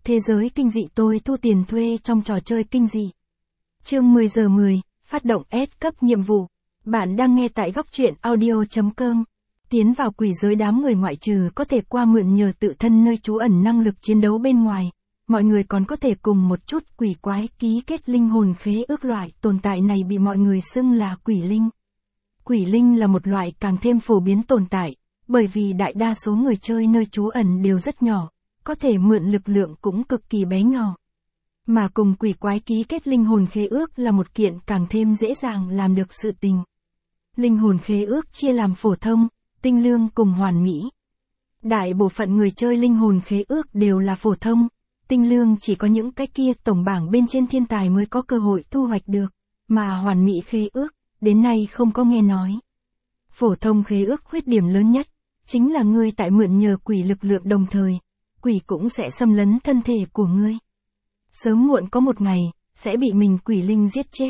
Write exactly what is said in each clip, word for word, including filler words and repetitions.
Thế giới kinh dị tôi thu tiền thuê trong trò chơi kinh dị. Chương mười giờ mười, phát động S cấp nhiệm vụ. Bạn đang nghe tại góc truyện audio chấm com. Tiến vào quỷ giới, đám người ngoại trừ có thể qua mượn nhờ tự thân nơi trú ẩn năng lực chiến đấu bên ngoài, mọi người còn có thể cùng một chút quỷ quái ký kết linh hồn khế ước. Loại tồn tại này bị mọi người xưng là quỷ linh. Quỷ linh là một loại càng thêm phổ biến tồn tại, bởi vì đại đa số người chơi nơi trú ẩn đều rất nhỏ, có thể mượn lực lượng cũng cực kỳ bé nhỏ. Mà cùng quỷ quái ký kết linh hồn khế ước là một kiện càng thêm dễ dàng làm được sự tình. Linh hồn khế ước chia làm phổ thông, tinh lương cùng hoàn mỹ. Đại bộ phận người chơi linh hồn khế ước đều là phổ thông, tinh lương chỉ có những cái kia tổng bảng bên trên thiên tài mới có cơ hội thu hoạch được, mà hoàn mỹ khế ước, đến nay không có nghe nói. Phổ thông khế ước khuyết điểm lớn nhất, chính là ngươi tại mượn nhờ quỷ lực lượng đồng thời, quỷ cũng sẽ xâm lấn thân thể của ngươi. Sớm muộn có một ngày, sẽ bị mình quỷ linh giết chết.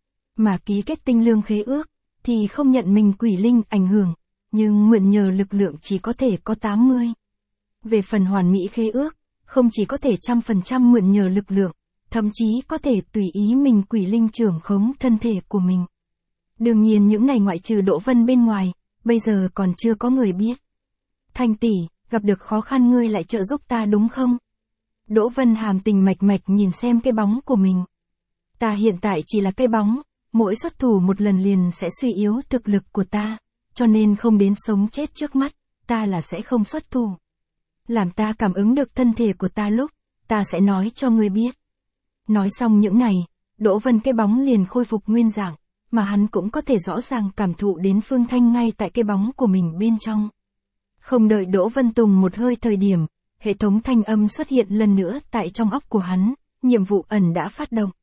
Mà ký kết tinh lương khế ước, thì không nhận mình quỷ linh ảnh hưởng, nhưng mượn nhờ lực lượng chỉ có thể có tám mươi. Về phần hoàn mỹ khế ước, không chỉ có thể trăm phần trăm mượn nhờ lực lượng, thậm chí có thể tùy ý mình quỷ linh trưởng khống thân thể của mình. Đương nhiên những này ngoại trừ Đỗ Vân bên ngoài, bây giờ còn chưa có người biết. Thanh tỷ, gặp được khó khăn ngươi lại trợ giúp ta đúng không? Đỗ Vân hàm tình mạch mạch nhìn xem cái bóng của mình. Ta hiện tại chỉ là cái bóng, mỗi xuất thủ một lần liền sẽ suy yếu thực lực của ta, cho nên không đến sống chết trước mắt, ta là sẽ không xuất thủ. Làm ta cảm ứng được thân thể của ta lúc, ta sẽ nói cho ngươi biết. Nói xong những này, Đỗ Vân cái bóng liền khôi phục nguyên dạng, mà hắn cũng có thể rõ ràng cảm thụ đến Phương Thanh ngay tại cái bóng của mình bên trong. Không đợi Đỗ Vân tùng một hơi thời điểm, hệ thống thanh âm xuất hiện lần nữa tại trong óc của hắn, nhiệm vụ ẩn đã phát động.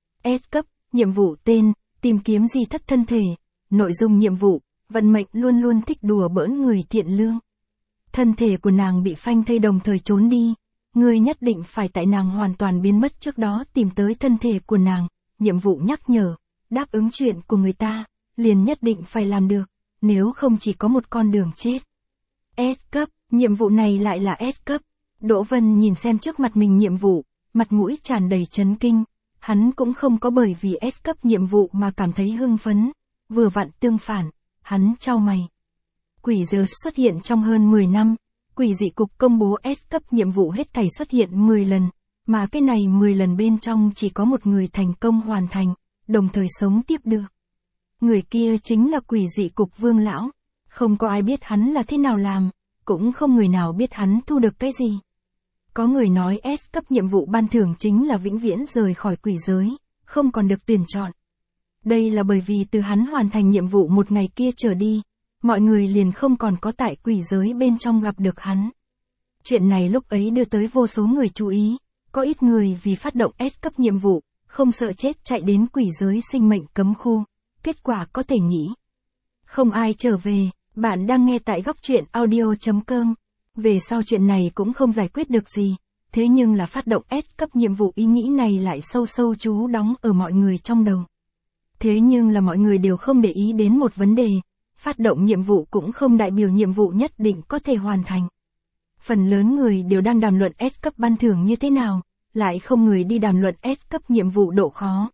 S cấp, nhiệm vụ tên, tìm kiếm di thất thân thể, nội dung nhiệm vụ, vận mệnh luôn luôn thích đùa bỡn người thiện lương. Thân thể của nàng bị phanh thây đồng thời trốn đi, ngươi nhất định phải tại nàng hoàn toàn biến mất trước đó tìm tới thân thể của nàng, nhiệm vụ nhắc nhở, đáp ứng chuyện của người ta, liền nhất định phải làm được, nếu không chỉ có một con đường chết. S cấp, nhiệm vụ này lại là S cấp. Đỗ Vân nhìn xem trước mặt mình nhiệm vụ, mặt mũi tràn đầy chấn kinh, hắn cũng không có bởi vì S cấp nhiệm vụ mà cảm thấy hưng phấn, vừa vặn tương phản, hắn chau mày. Quỷ giới xuất hiện trong hơn mười năm, quỷ dị cục công bố S cấp nhiệm vụ hết thảy xuất hiện mười lần, mà cái này mười lần bên trong chỉ có một người thành công hoàn thành, đồng thời sống tiếp được. Người kia chính là quỷ dị cục Vương lão, không có ai biết hắn là thế nào làm, cũng không người nào biết hắn thu được cái gì. Có người nói S cấp nhiệm vụ ban thưởng chính là vĩnh viễn rời khỏi quỷ giới, không còn được tuyển chọn. Đây là bởi vì từ hắn hoàn thành nhiệm vụ một ngày kia trở đi, mọi người liền không còn có tại quỷ giới bên trong gặp được hắn. Chuyện này lúc ấy đưa tới vô số người chú ý, có ít người vì phát động S cấp nhiệm vụ, không sợ chết chạy đến quỷ giới sinh mệnh cấm khu, kết quả có thể nghĩ. Không ai trở về, bạn đang nghe tại góc truyện audio chấm com. Về sau chuyện này cũng không giải quyết được gì, thế nhưng là phát động S cấp nhiệm vụ ý nghĩ này lại sâu sâu trú đóng ở mọi người trong đầu. Thế nhưng là mọi người đều không để ý đến một vấn đề, phát động nhiệm vụ cũng không đại biểu nhiệm vụ nhất định có thể hoàn thành. Phần lớn người đều đang đàm luận S cấp ban thưởng như thế nào, lại không người đi đàm luận S cấp nhiệm vụ độ khó.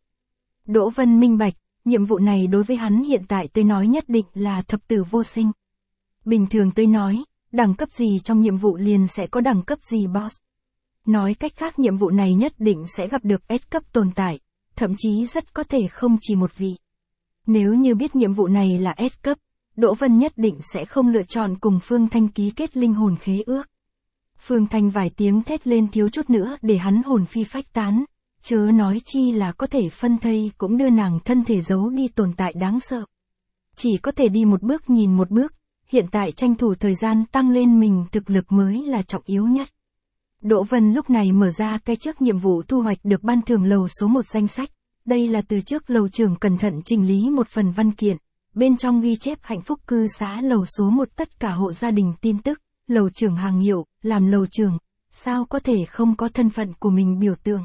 Đỗ Vân minh bạch, nhiệm vụ này đối với hắn hiện tại tôi nói nhất định là thập tử vô sinh. Bình thường tôi nói, đẳng cấp gì trong nhiệm vụ liền sẽ có đẳng cấp gì boss. Nói cách khác nhiệm vụ này nhất định sẽ gặp được S cấp tồn tại, thậm chí rất có thể không chỉ một vị. Nếu như biết nhiệm vụ này là S cấp, Đỗ Vân nhất định sẽ không lựa chọn cùng Phương Thanh ký kết linh hồn khế ước. Phương Thanh vài tiếng thét lên thiếu chút nữa để hắn hồn phi phách tán, chớ nói chi là có thể phân thây cũng đưa nàng thân thể giấu đi tồn tại đáng sợ. Chỉ có thể đi một bước nhìn một bước, hiện tại tranh thủ thời gian tăng lên mình thực lực mới là trọng yếu nhất. Đỗ Vân lúc này mở ra cái trước nhiệm vụ thu hoạch được ban thưởng lầu số một danh sách, đây là từ trước lầu trưởng cẩn thận chỉnh lý một phần văn kiện, bên trong ghi chép hạnh phúc cư xá lầu số một tất cả hộ gia đình tin tức, lầu trưởng hàng hiệu, làm lầu trưởng, sao có thể không có thân phận của mình biểu tượng.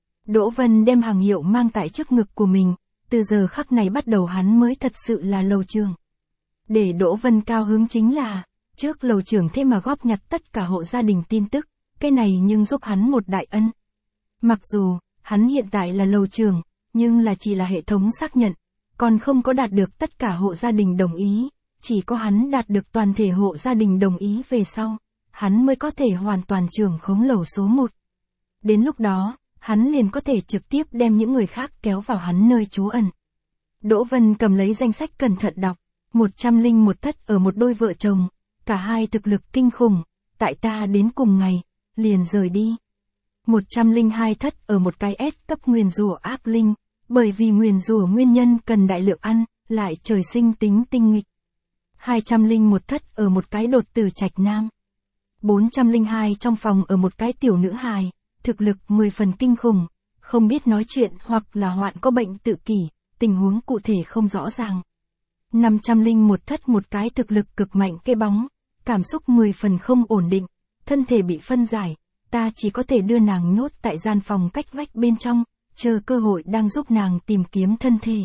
Đỗ Vân đem hàng hiệu mang tại trước ngực của mình, từ giờ khắc này bắt đầu hắn mới thật sự là lầu trưởng. Để Đỗ Vân cao hứng chính là, trước lầu trưởng thế mà góp nhặt tất cả hộ gia đình tin tức, cái này nhưng giúp hắn một đại ân. Mặc dù, hắn hiện tại là lầu trưởng, nhưng là chỉ là hệ thống xác nhận, còn không có đạt được tất cả hộ gia đình đồng ý, chỉ có hắn đạt được toàn thể hộ gia đình đồng ý về sau, hắn mới có thể hoàn toàn trưởng khống lầu số một. Đến lúc đó, hắn liền có thể trực tiếp đem những người khác kéo vào hắn nơi trú ẩn. Đỗ Vân cầm lấy danh sách cẩn thận đọc, một trăm linh một thất ở một đôi vợ chồng, cả hai thực lực kinh khủng, tại ta đến cùng ngày, liền rời đi. một trăm linh hai thất ở một cái S cấp nguyền rủa áp linh, bởi vì nguyền rủa nguyên nhân cần đại lượng ăn, lại trời sinh tính tinh nghịch. hai trăm linh một thất ở một cái đột tử trạch nam. bốn trăm linh hai trong phòng ở một cái tiểu nữ hài, thực lực mười phần kinh khủng, không biết nói chuyện hoặc là hoạn có bệnh tự kỷ, tình huống cụ thể không rõ ràng. năm trăm linh một thất một cái thực lực cực mạnh cây bóng, cảm xúc mười phần không ổn định, thân thể bị phân giải, ta chỉ có thể đưa nàng nhốt tại gian phòng cách vách bên trong, chờ cơ hội đang giúp nàng tìm kiếm thân thể.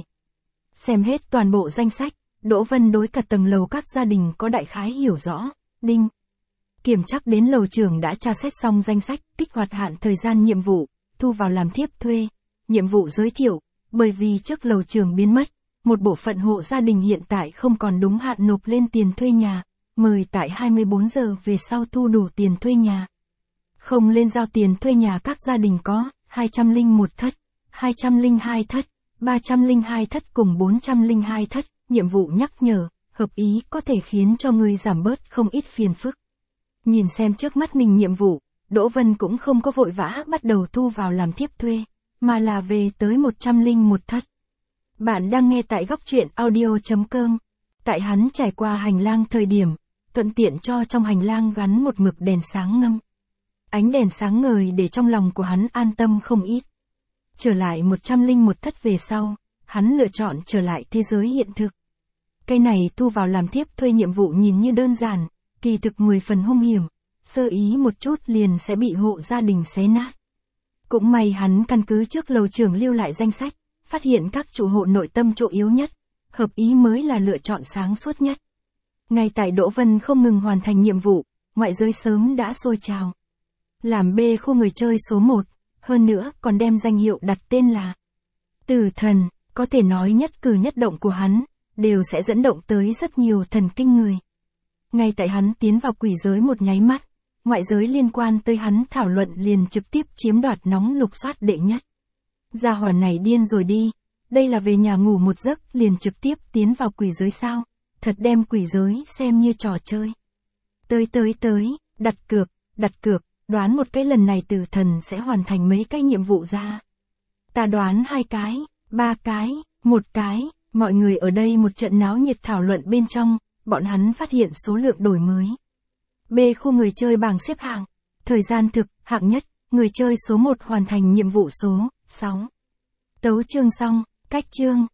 Xem hết toàn bộ danh sách, Đỗ Vân đối cả tầng lầu các gia đình có đại khái hiểu rõ. Đinh. Kiểm chắc đến lầu trưởng đã tra xét xong danh sách, kích hoạt hạn thời gian nhiệm vụ, thu vào làm thiếp thuê. Nhiệm vụ giới thiệu, bởi vì trước lầu trưởng biến mất, một bộ phận hộ gia đình hiện tại không còn đúng hạn nộp lên tiền thuê nhà, mời tại hai mươi bốn giờ về sau thu đủ tiền thuê nhà. Không lên giao tiền thuê nhà các gia đình có hai trăm linh một thất, hai trăm linh hai thất, ba trăm linh hai thất cùng bốn trăm linh hai thất, nhiệm vụ nhắc nhở, hợp ý có thể khiến cho người giảm bớt không ít phiền phức. Nhìn xem trước mắt mình nhiệm vụ, Đỗ Vân cũng không có vội vã bắt đầu thu vào làm thiếp thuê, mà là về tới một trăm linh một thất. Bạn đang nghe tại góc truyện audio chấm com. Tại hắn trải qua hành lang thời điểm, thuận tiện cho trong hành lang gắn một mực đèn sáng ngâm. Ánh đèn sáng ngời để trong lòng của hắn an tâm không ít. Trở lại một trăm linh một thất về sau, hắn lựa chọn trở lại thế giới hiện thực. Cái này thu vào làm thiếp thuê nhiệm vụ nhìn như đơn giản, kỳ thực mười phần hung hiểm, sơ ý một chút liền sẽ bị hộ gia đình xé nát. Cũng may hắn căn cứ trước lầu trưởng lưu lại danh sách, phát hiện các chủ hộ nội tâm chỗ yếu nhất, hợp ý mới là lựa chọn sáng suốt nhất. Ngay tại Đỗ Vân không ngừng hoàn thành nhiệm vụ, ngoại giới sớm đã sôi trào. Làm B khu người chơi số một, hơn nữa còn đem danh hiệu đặt tên là Tử Thần, có thể nói nhất cử nhất động của hắn, đều sẽ dẫn động tới rất nhiều thần kinh người. Ngay tại hắn tiến vào quỷ giới một nháy mắt, ngoại giới liên quan tới hắn thảo luận liền trực tiếp chiếm đoạt nóng lục soát đệ nhất. Gia hỏa này điên rồi đi, đây là về nhà ngủ một giấc liền trực tiếp tiến vào quỷ giới sao, thật đem quỷ giới xem như trò chơi. Tới tới tới, đặt cược, đặt cược, đoán một cái lần này Tử Thần sẽ hoàn thành mấy cái nhiệm vụ ra. Ta đoán hai cái, ba cái, một cái, mọi người ở đây một trận náo nhiệt thảo luận bên trong, bọn hắn phát hiện số lượng đổi mới. B khu người chơi bảng xếp hạng, thời gian thực, hạng nhất, người chơi số một hoàn thành nhiệm vụ số sáu. Tấu chương xong, cách chương.